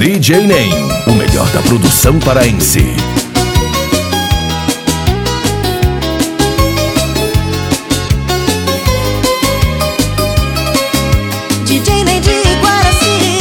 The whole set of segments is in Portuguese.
DJ Nem, o melhor da produção paraense. DJ Nem de Guaraci.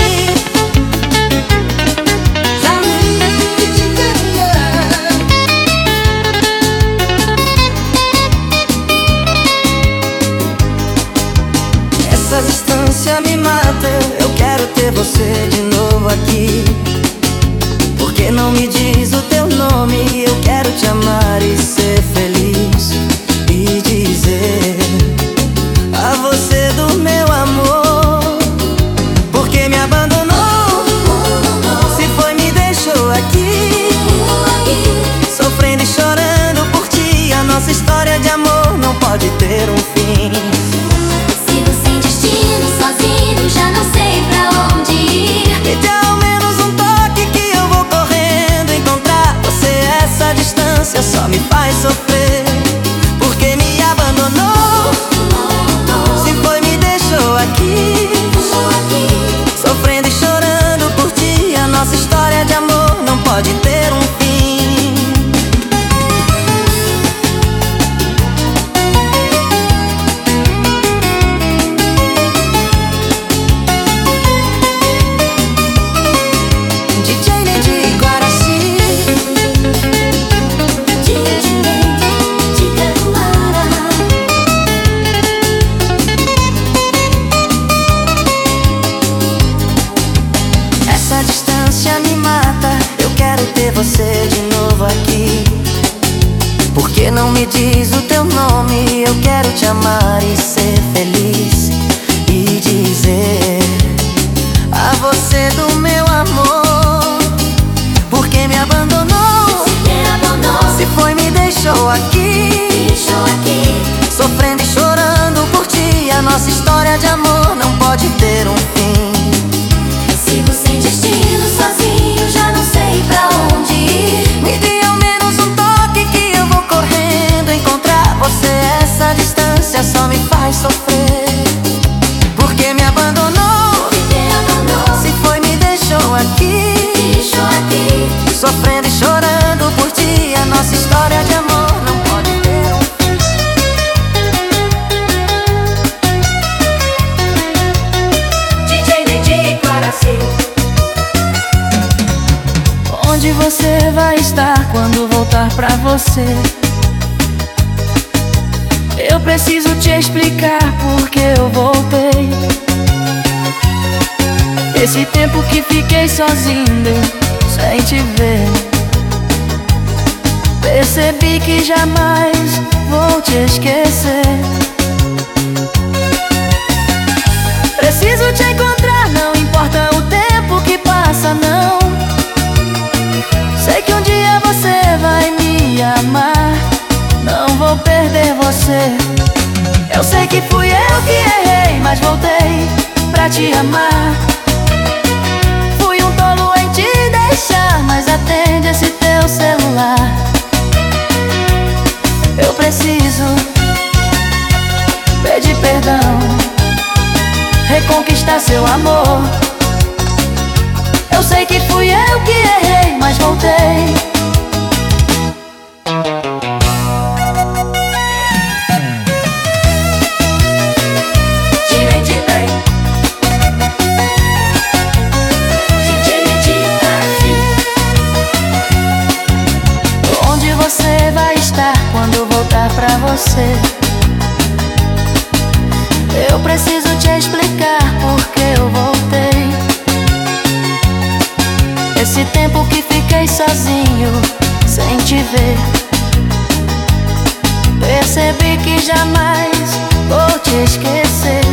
Essa distância me mata. Eu quero ter você de novo aqui. Por que não me diz o teu nome? Eu quero te amar e ser feliz. E dizer a você do meu amor. Por que me abandonou? Se foi, me deixou aqui, sofrendo e chorando por ti. A nossa história de amor não pode ter um fim. Sigo sem destino, sozinho, já não sei pra onde ir. Me dê ao menos um toque que eu vou correndo encontrar você. Essa distância só me faz sofrer. Por que me abandonou? Se foi, me deixou aqui, sofrendo e chorando por ti. A nossa história de amor não pode ter um fim. DJ Nem de Guaraci. De Caruara. Essa distância me mata. Eu quero ter você de novo aqui. Por que não me diz o teu nome? Eu quero te amar e ser feliz. E dizer a você do meu amor. Por que me abandonou? Se foi, me deixou aqui, sofrendo e chorando por ti. A nossa história de amor não pode ter um fim. Sigo sem destino, sozinho, já não sei pra onde ir. Me dê ao menos um toque que eu vou correndo encontrar você. Essa distância só me faz sofrer. Por que me abandonou? Se foi, me deixou aqui, sofrendo e chorando por ti. A nossa história de amor não pode ter um fim. DJ Nem de Guaraci. Onde você vai estar quando voltar pra você? Eu preciso te explicar porque eu voltei. Esse tempo que fiquei sozinho, sem te ver, percebi que jamais vou te esquecer. Preciso te encontrar, não importa o tempo que passa, não. Sei que um dia você vai me amar, não vou perder você. Eu sei que fui eu que errei, mas voltei pra te amar. Fui um tolo em te deixar, mas atende esse teu celular. Eu preciso pedir perdão, reconquistar seu amor. Eu sei que fui eu que errei, mas voltei. Onde você vai estar quando voltar pra você? Eu preciso te explicar porque eu voltei. Esse tempo que fiquei sozinho, sem te ver, percebi que jamais vou te esquecer.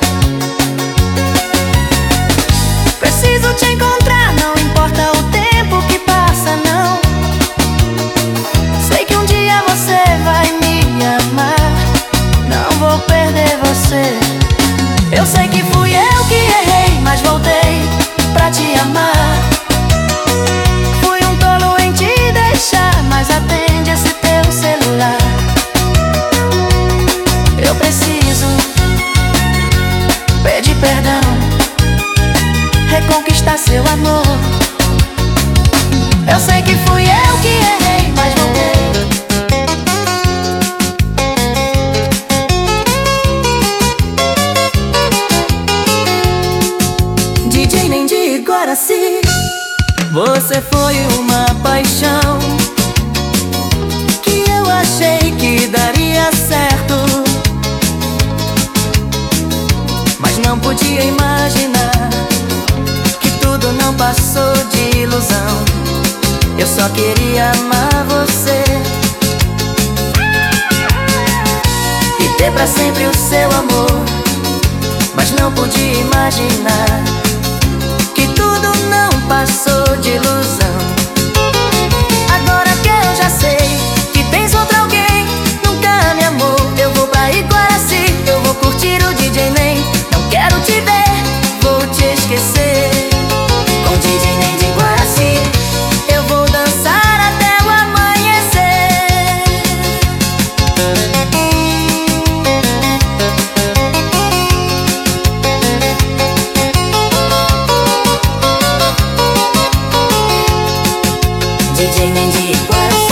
Preciso te encontrar, não importa o tempo que passa, não. Sei que um dia você vai me amar, não vou perder você. Eu sei que fui eu que errei, mas voltei pra te amar. Fui um tolo em te deixar, mas atende esse teu celular. Eu preciso Eu sei que fui eu que errei, mas voltei. DJ nem de Guaraci, você foi uma paixão que eu achei que daria certo, mas não podia imaginar que tudo não passou de ilusão. Eu só queria amar você e ter pra sempre o seu amor, mas não podia imaginar que tudo não passou de ilusão. Agora que eu já sei que tens outro alguém, nunca me amou, eu vou pra Iguaraci, eu vou curtir o DJ Nem. Não quero te ver, vou te esquecer. Com o DJ Nem de Guaraci, eu vou dançar até o amanhecer. DJ Nem de Guaraci.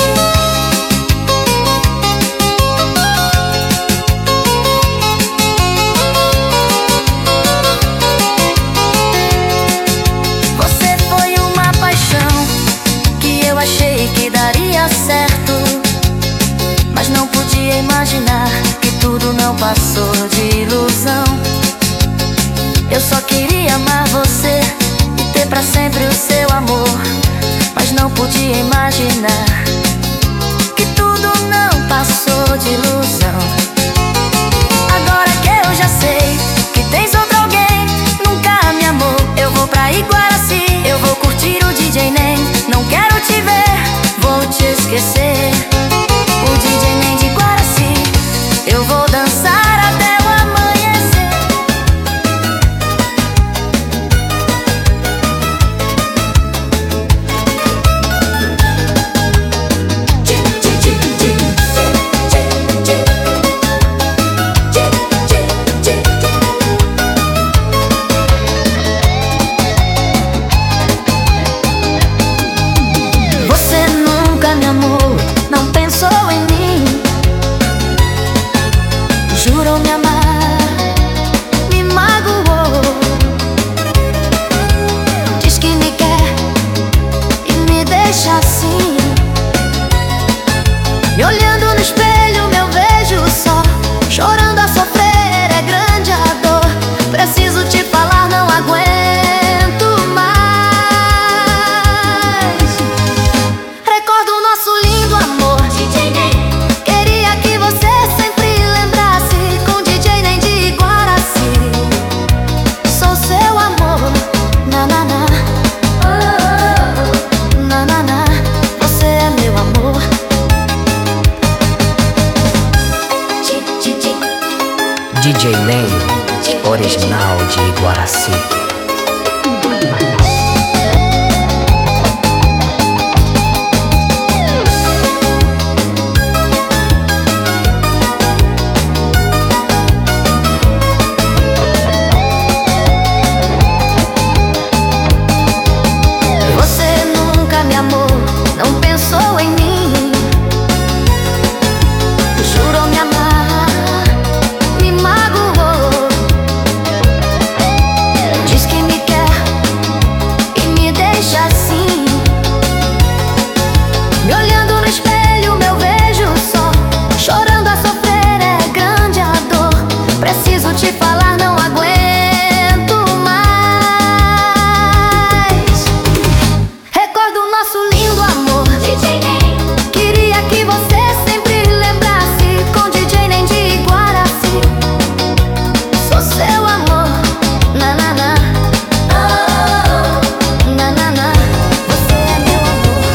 Você foi uma paixão que eu achei que daria certo, mas não podia imaginar que tudo não passou de ilusão. Eu só queria amar você e ter pra sempre o seu amor, mas não podia imaginar que tudo não passou de ilusão. Agora que eu já sei que tens outro alguém, nunca me amou, eu vou pra Iguaraci, eu vou curtir o DJ Nem. Não quero te ver, vou te esquecer. O DJ Nem de Guaraci, eu vou dançar até o amanhecer. Você nunca me amou, não pensou em mim, jurou me amar, me magoou, diz que me quer e me deixa assim. Me olhando no espelho, eu vejo só chorando a sofrer, é grande a dor. Preciso te falar, não aguento mais. Recordo o nosso lindo amor, DJ Nem. Queria que você sempre lembrasse, com DJ Nem de Guaraci. Sou seu amor, na na na, oh, na na na. Você é meu amor. DJ Nem, original de Guaraci. Você nunca me amou, não pensou em mim, jurou me amar, me magoou, diz que me quer e me deixa assim. Me olhando no espelho, eu vejo só chorando a sofrer, é grande a dor. Preciso te falar, não aguento mais. Recordo o nosso lindo amor, DJ Nem. Queria que você sempre lembrasse, com DJ Nem de Guaraci. Sou seu amor, na na na, oh, na na na. Você é meu amor.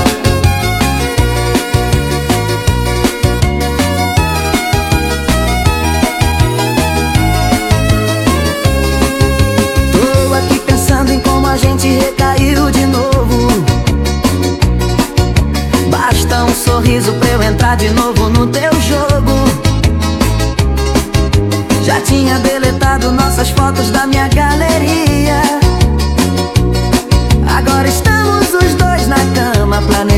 Tô aqui pensando em como a gente recaiu de novo. Basta um sorriso pra eu entrar de novo no teu jogo. Já tinha deletado nossas fotos da minha galeria. Agora estamos os dois na cama, planejando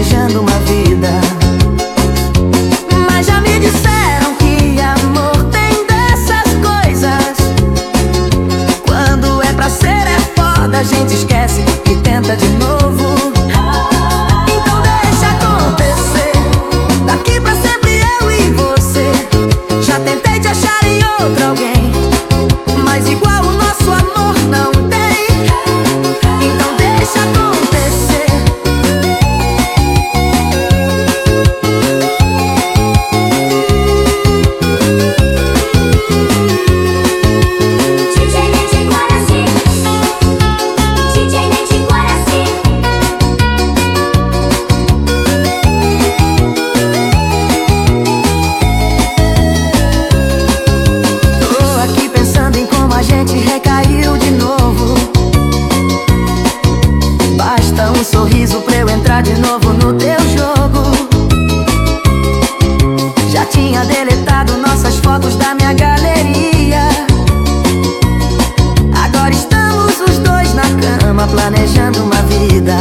sorriso pra eu entrar de novo no teu jogo. Já tinha deletado nossas fotos da minha galeria. Agora estamos os dois na cama planejando uma vida.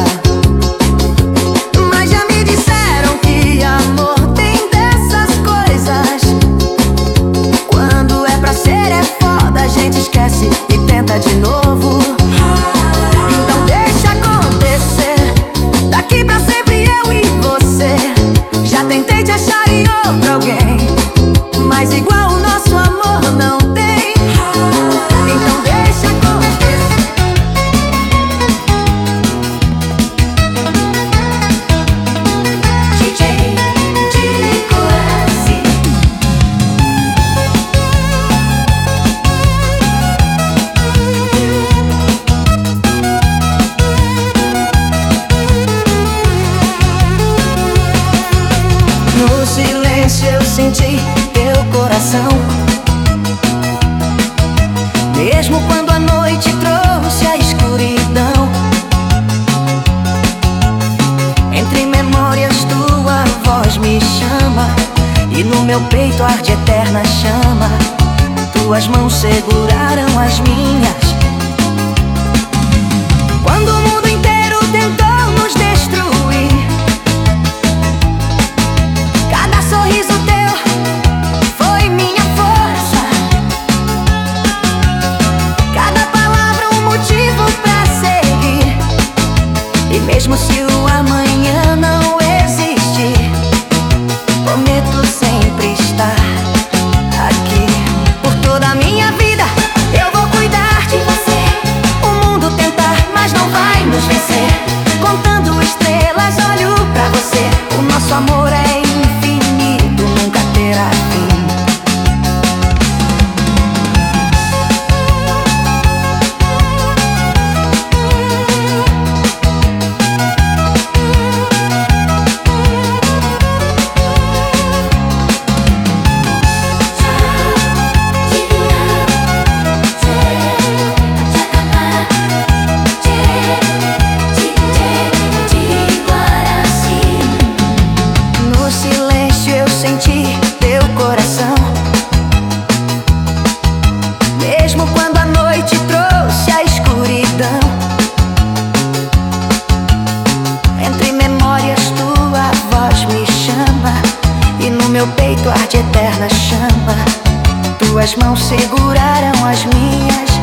Mas já me disseram que amor tem dessas coisas. Quando é pra ser é foda, a gente esquece e tenta de novo. Então deixa acontecer, daqui pra sempre eu e você. Já tentei te achar em outro alguém, mas igual o nosso amor não tem. Então deixa acontecer. DJ Guaraci. No silêncio eu senti teu coração, mesmo quando a noite trouxe a escuridão. Entre memórias tua voz me chama, e no meu peito arde eterna chama. Tuas mãos seguraram as minhas. Quando o mundo inteiro tentou nos destruir, cada sorriso teu foi minha força. Cada palavra um motivo pra seguir. E mesmo se o amanhã não existir, prometo sempre estar aqui. Por toda a minha vida eu vou cuidar de você. O mundo tentar, mas não vai nos vencer. Contando estrelas, olho pra você. O nosso amor é infinito, nunca terá fim. No silêncio eu senti teu coração, mesmo quando a noite trouxe a escuridão. Entre memórias tua voz me chama, e no meu peito arde eterna chama. Tuas mãos seguraram as minhas.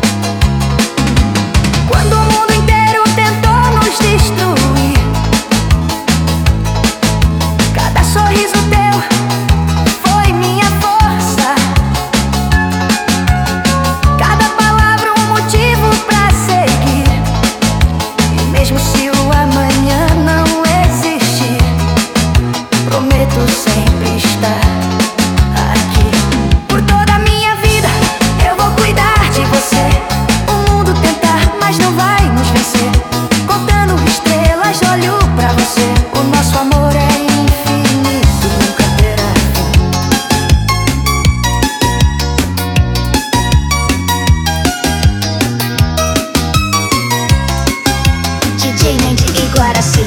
Quando o mundo inteiro tentou nos destruir, cada sorriso teu foi minha força. Cada palavra um motivo pra seguir. E mesmo se o amanhã não existir, prometo sempre estar aqui. Por toda a minha vida eu vou cuidar de você. O mundo tentar, mas não vai nos vencer. Contando estrelas, olho pra você. O nosso amor é infinito, nunca terá fim. DJ Nand e Guaraci.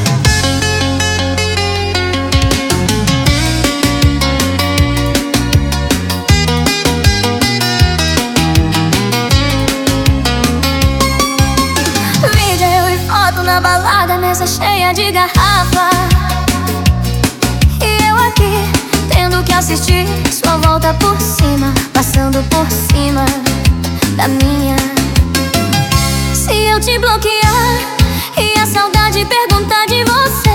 Vídeo e foto na balada, mesa cheia de garrafa. E eu aqui, tendo que assistir sua volta por cima, passando por cima da minha. Se eu te bloquear e a saudade perguntar de você,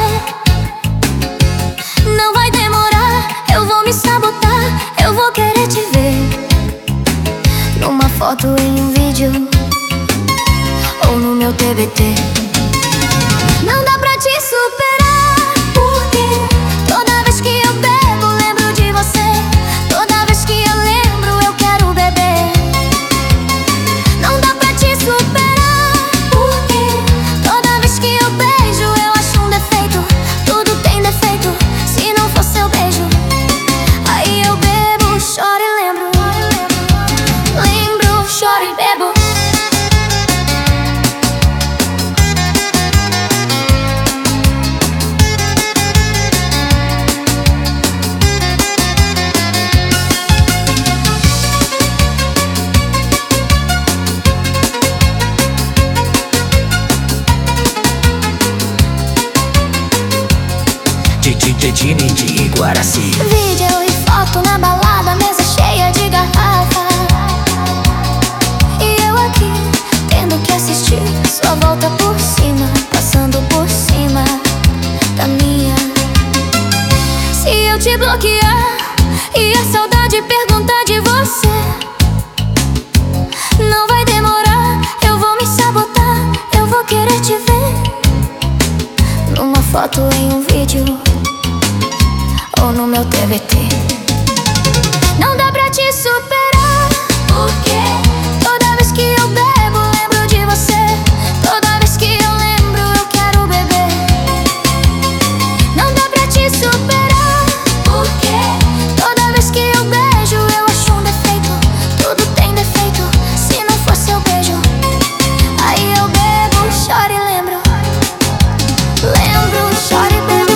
não vai demorar, eu vou me sabotar. Eu vou querer te ver numa foto, em um vídeo ou no meu TBT. Não dá pra te superar, porque toda vez que eu bebo lembro de você. Toda vez que eu lembro eu quero beber. Não dá pra te superar, porque toda vez que eu beijo eu acho um defeito. Tudo tem defeito, se não for seu beijo. Aí eu bebo, choro e lembro. Lembro, choro e bebo. Cetine de Guaraci. Vídeo e foto na balada, mesa cheia de garrafa. E eu aqui, tendo que assistir sua volta por cima, passando por cima da minha. Se eu te bloquear e a saudade perguntar de você, não vai demorar, eu vou me sabotar. Eu vou querer te ver numa foto, em um vídeo ou no meu TBT. Não dá pra te superar, porque toda vez que eu bebo lembro de você. Toda vez que eu lembro eu quero beber. Não dá pra te superar, porque toda vez que eu beijo eu acho um defeito. Tudo tem defeito, se não for seu beijo. Aí eu bebo, choro e lembro. Lembro, choro e bebo.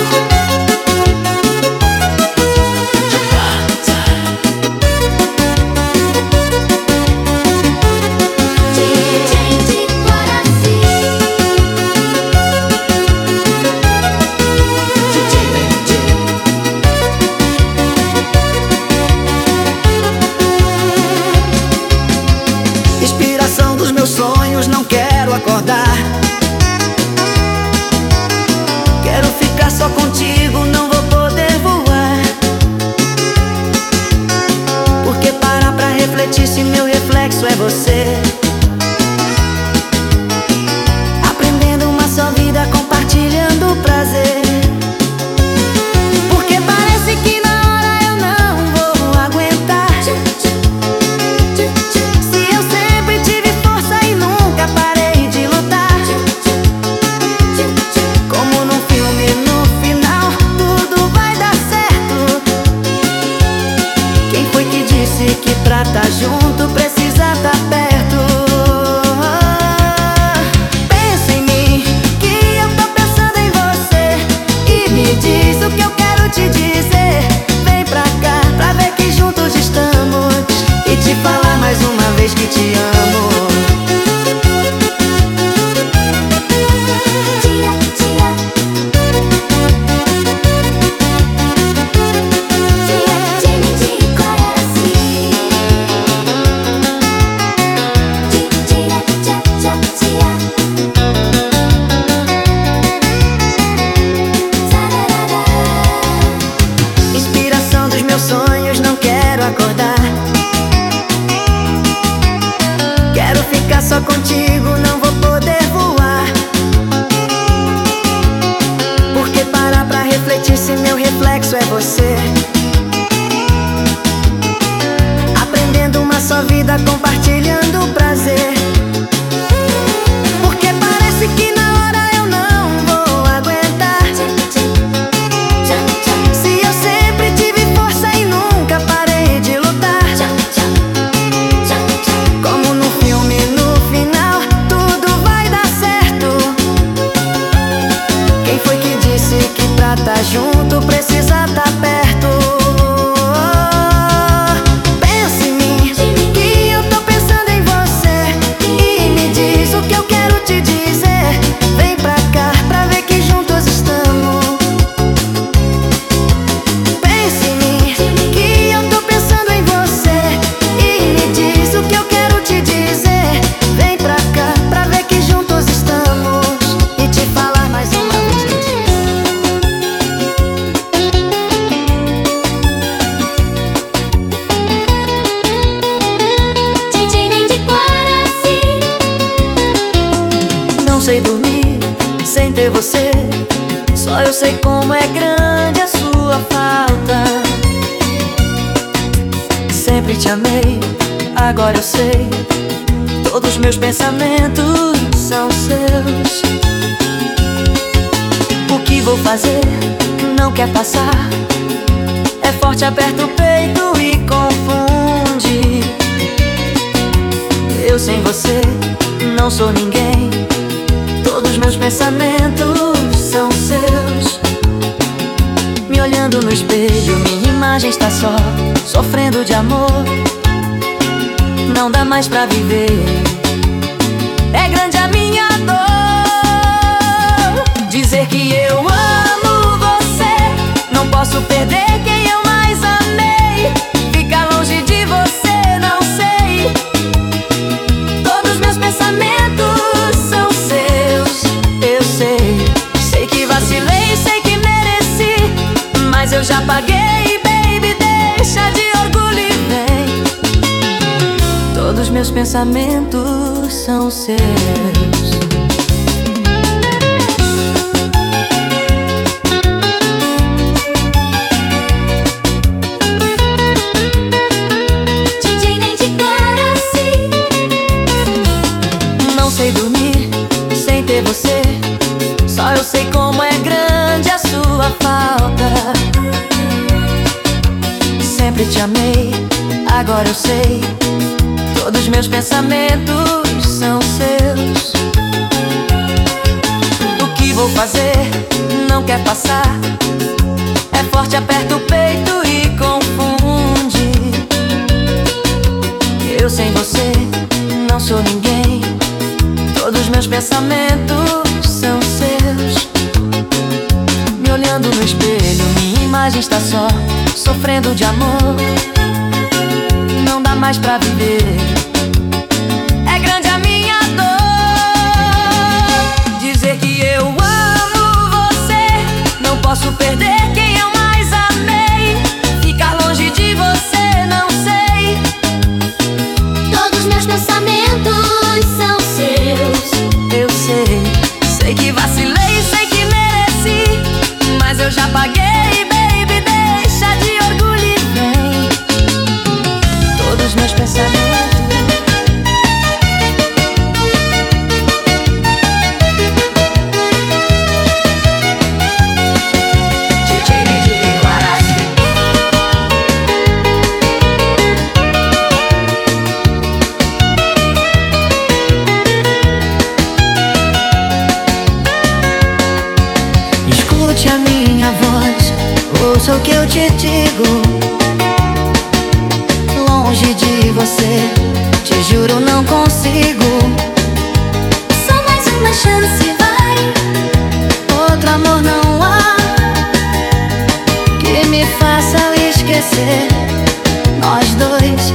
Inspiração dos meus sonhos, não quero acordar. Quero ficar só contigo, não vou poder voar. Porque parar pra refletir se meu reflexo é você. Aprendendo uma só vida, compartilhando o prazer. Porque parece que na hora eu não vou aguentar. Se eu sempre tive força e nunca parei de lutar. Como num filme, no final tudo vai dar certo. Quem foi que disse que pra tá junto precisa tá perto? Pensa em mim, que eu tô pensando em você. E me diz o que eu quero te dizer. Vem pra cá pra ver que juntos estamos. E te falar mais uma vez que te amo. Inspiração dos meus sonhos, não quero acordar. Quero ficar só contigo, não vou poder voar. Porque parar pra refletir se meu reflexo é você. Aprendendo uma só vida, compartilhando o prazer. Porque parece que na hora eu não vou aguentar. Se eu sempre tive força e nunca parei de lutar. Como no filme, no final tudo vai dar certo. Quem foi que disse que pra tá junto precisa tá perto? Pensa em mim, que eu tô pensando em você. E me diz o que eu quero te dizer. Vem pra cá pra ver que juntos estamos. Pensa em mim, que eu tô pensando em você. E me diz o que eu quero te dizer. Vem pra cá pra ver que juntos estamos. E te falar mais uma vez que te não sei dormir sem ter você. Só eu sei como é grande a sua falta. Sempre te amei, agora eu sei. Todos meus pensamentos são seus. O que vou fazer? Não quer passar. É forte, aperta o peito e confunde. Eu sem você não sou ninguém. Todos meus pensamentos são seus. Me olhando no espelho, minha imagem está só sofrendo de amor. Não dá mais pra viver. É grande a minha dor. Dizer que eu amo você não pensamentos são seus. DJ Ney de Guaraci. Não sei dormir sem ter você, só eu sei como é grande a sua falta. Sempre te amei, agora eu sei, todos meus pensamentos são seus. O que vou fazer? Não quer passar. É forte, aperta o peito e confunde. Eu sem você não sou ninguém, todos meus pensamentos são seus. Me olhando no espelho, minha imagem está só sofrendo de amor. Não dá mais pra viver, é grande a minha dor. Dizer que eu amo você, não posso perder quem eu mais amei. Ficar longe de você, não sei. Todos meus pensamentos são seus. Eu sei que vacilei, sei que mereci, mas eu já paguei, baby, deixa de orgulho e vem. Todos meus pensamentos. DJ Ney de Guaraci. Escute a minha voz, ouça o que eu te digo. Longe de você, te juro não consigo. Só mais uma chance, vai. Outro amor não há que me faça esquecer nós dois.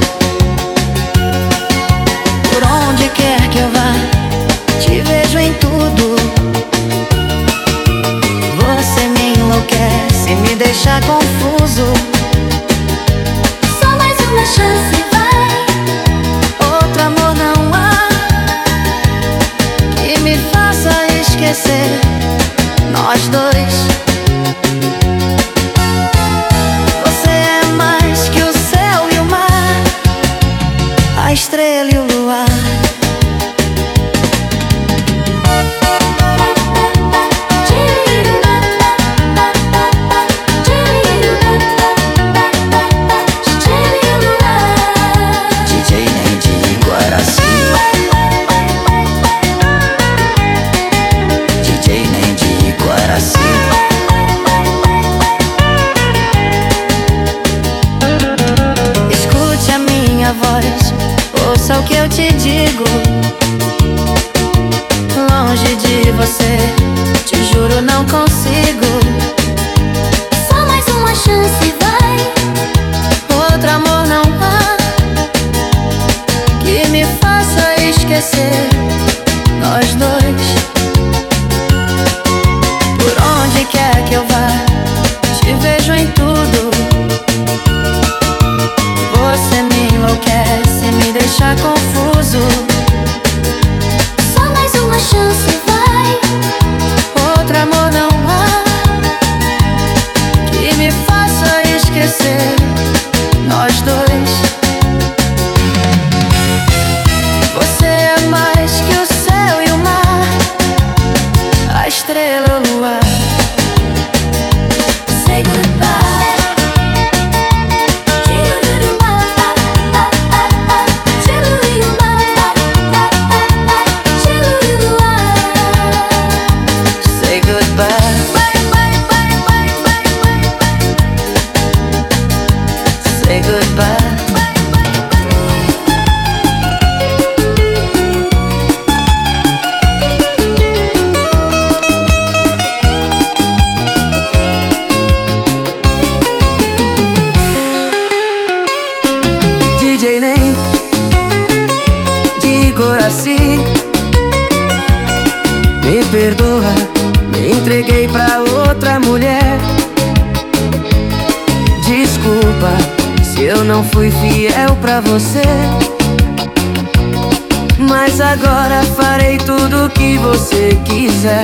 Por onde quer que eu vá, te vejo em tudo. Você me enlouquece, me deixa confuso. Só mais uma chance, vai. Outro amor não há que me faça esquecer nós dois. Você é mais que o céu e o mar, a estrela e o luar. DJ Ney de Guaraci. DJ Ney de Guaraci. Escute a minha voz, ouça o que eu te digo. Longe de você, te juro não consigo. Só mais uma chance, vai. Outro amor não há que me faça esquecer nós dois. Por onde quer que eu vá, te vejo em tudo. Você me enlouquece, me deixa confuso. Só mais uma chance, vai. Outro amor não há que me faça esquecer nós dois. Você é mais que o céu e o mar, a estrela e o luar. Say goodbye. Say goodbye. Say goodbye. DJ Ney de Guaraci. Me perdoa, me entreguei pra outra mulher. Desculpa se eu não fui fiel pra você. Mas agora farei tudo o que você quiser.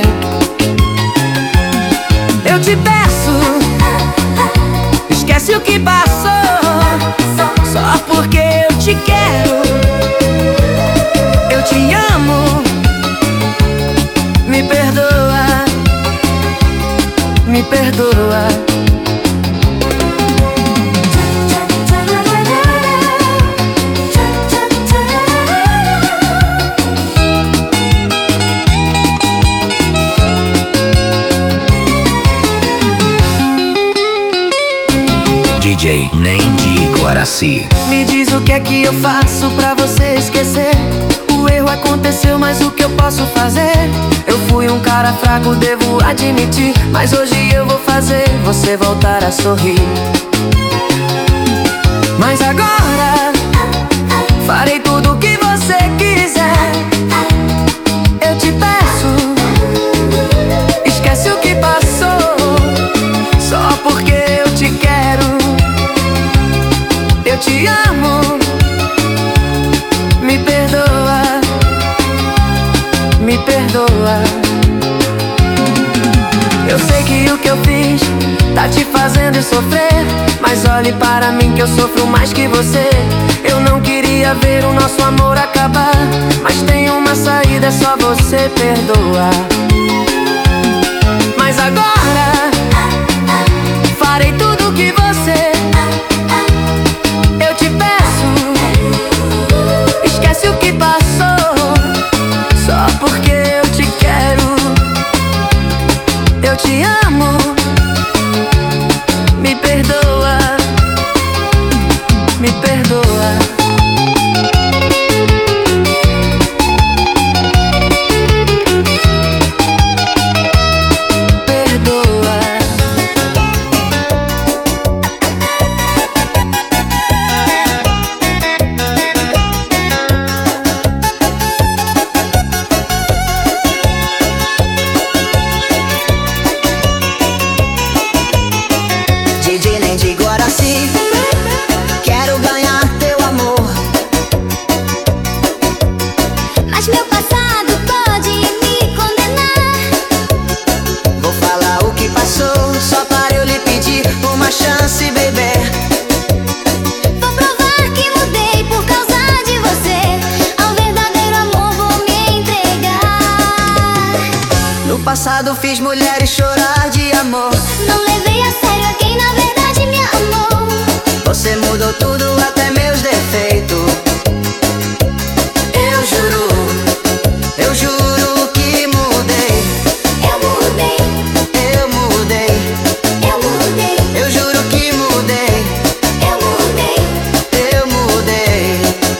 Eu te peço, esquece o que passou, só porque eu te quero. Eu te amo, me perdoa, me perdoa. DJ Nem de Guaraci. Me diz o que é que eu faço pra você esquecer. O erro aconteceu, mas o que eu posso fazer? Eu fui um cara fraco, devo admitir, mas hoje eu vou fazer você voltar a sorrir. Mas agora farei tudo o que você quiser. Eu te peço, esquece o que passou, só porque eu te quero. Eu te amo, me perdoa, me perdoa. Eu sei que o que eu fiz tá te fazendo sofrer, mas olhe para mim que eu sofro mais que você. Eu não queria ver o nosso amor acabar, mas tem uma saída, é só você perdoar. Mas agora farei tudo o que você. Eu te peço, esquece o que passou, só porque eu te quero. Eu te amo, me perdoa, me perdoa. Passado fiz mulheres chorar de amor. Não levei a sério a quem na verdade me amou. Você mudou tudo, até meus defeitos. Eu juro que mudei. Eu mudei, Eu mudei, eu mudei, eu juro que mudei. eu mudei. Eu mudei.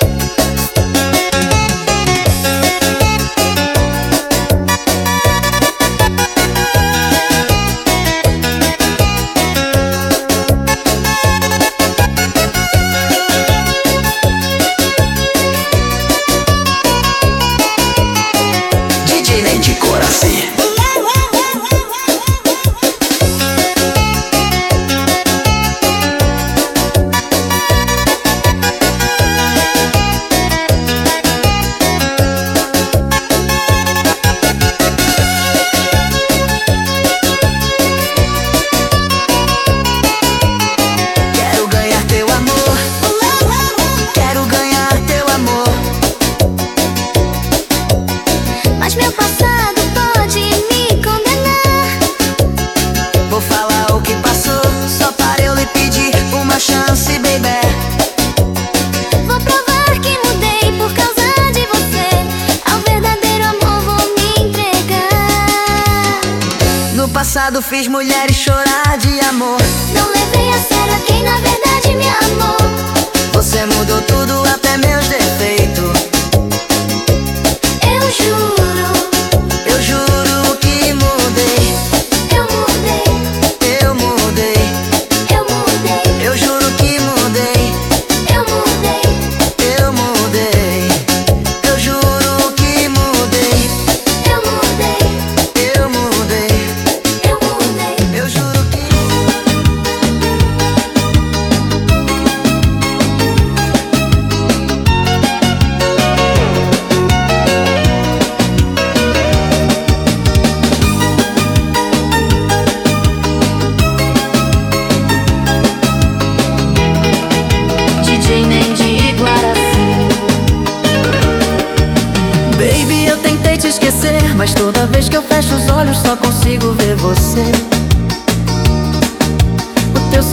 DJ Nem de Guaraci. Quero ganhar teu amor, quero ganhar teu amor. Mas meu passado pode me condenar. Vou falar o que passou, só para eu lhe pedir uma chance, baby. Vou provar que mudei por causa de você. Ao verdadeiro amor vou me entregar. No passado fiz mulheres chorar de amor. Não levei a sério a quem na verdade me amou. Você mudou tudo, até meus defeitos. Eu juro que mudei. eu mudei, Eu mudei, eu mudei, eu juro que mudei. eu mudei, Eu mudei, eu juro que mudei. eu mudei, Eu mudei, eu mudei. eu juro que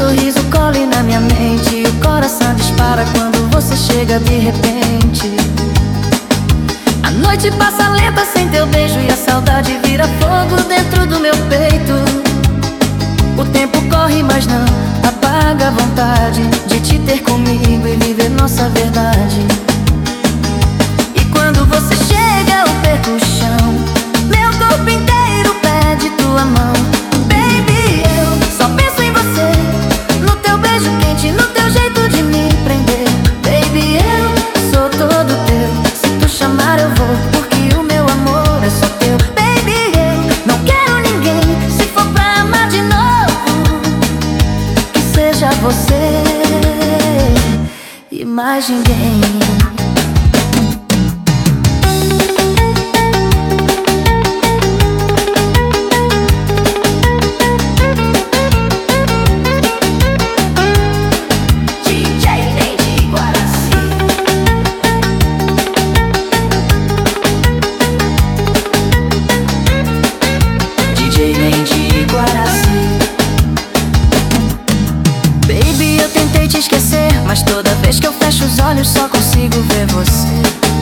sorriso cole na minha mente e o coração dispara quando você chega de repente. A noite passa lenta sem teu beijo e a saudade vira fogo dentro do meu peito. O tempo corre, mas não apaga a vontade de te ter comigo e viver nossa verdade. E quando você chega eu perco o chão, meu corpo inteiro pede tua mão. Baby, eu só penso em você, no teu beijo quente, no teu jeito de me prender. Baby, eu sou todo teu, se tu chamar eu vou, porque o meu amor é só teu. Baby, eu não quero ninguém, se for pra amar de novo, que seja você e mais ninguém. Mas toda vez que eu fecho os olhos só consigo ver você.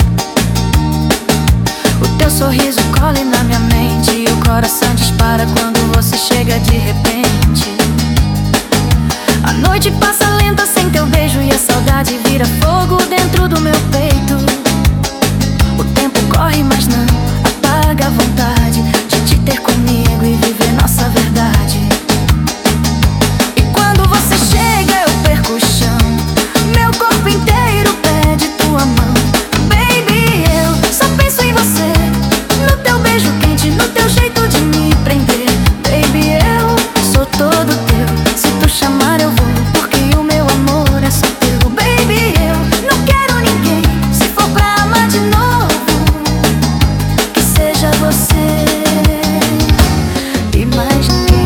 O teu sorriso cole na minha mente e o coração dispara quando você chega de repente. A noite passa lenta sem teu beijo e a saudade vira fogo dentro do meu peito. O tempo corre, mas não apaga a vontade de te ter comigo e viver nossa verdade. E quando você chega eu perco o chão, meu corpo inteiro pede tua mão. Baby, eu só penso em você, no teu beijo quente, no teu jeito de me prender. Baby, eu sou todo teu, se tu chamar eu vou, porque o meu amor é só teu. Baby, eu não quero ninguém, se for pra amar de novo, que seja você e mais ninguém.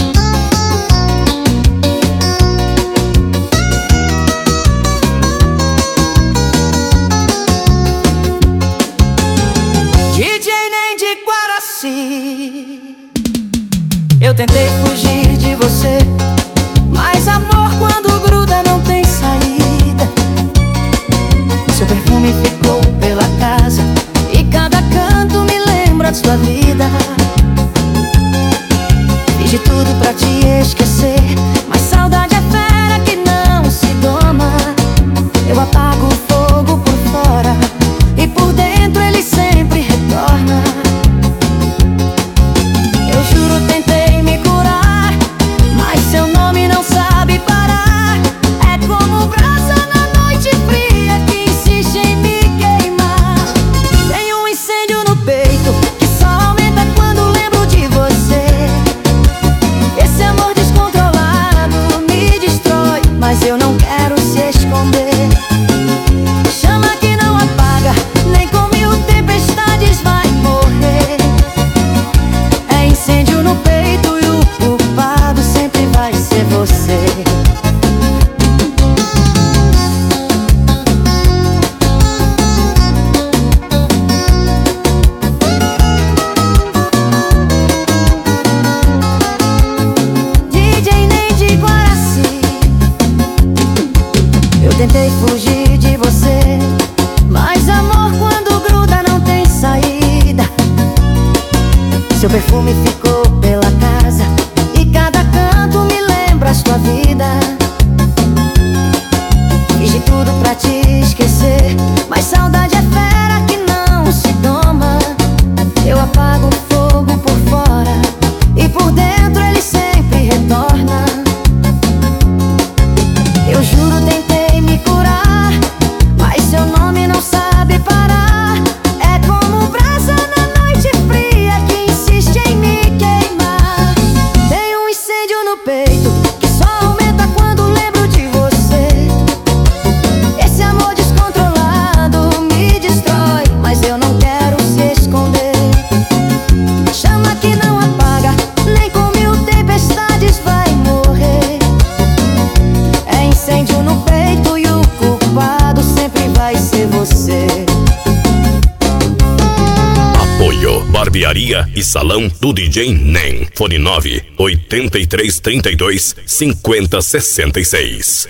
Eu tentei fugir de você, mas amor quando gruda não tem saída. Seu perfume ficou pela casa e cada canto me lembra de sua vida. Fiz de tudo pra te esquecer, mas saudade é fera que não se doma. Eu apago o fogo por fora e por dentro ele sempre retorna. Eu juro, tentei me curar, mas seu nome não sabe parar. É como brasa na noite fria que insiste em me queimar. Tem um incêndio no peito que só aumenta quando lembro de você. Esse amor descontrolado me destrói, mas eu não quero se esconder. Chama que não apaga, nem com mil tempestades vai morrer. É incêndio no peito e o culpado sempre vai ser você. DJ Ney de Guaraci. Eu tentei fugir de você, mas amor quando gruda não tem saída. Seu perfume ficou pela casa e cada canto me lembra a sua vida. Fiz de tudo pra te esquecer, mas saudade é fera que não se doma. Eu apago o fogo por fora e por dentro ele sempre retorna. Eu juro, tentei me curar, mas seu nome não sabe parar. É como brasa na noite fria que insiste em me barbearia e salão do DJ Nem. Fone 9 8332 5066.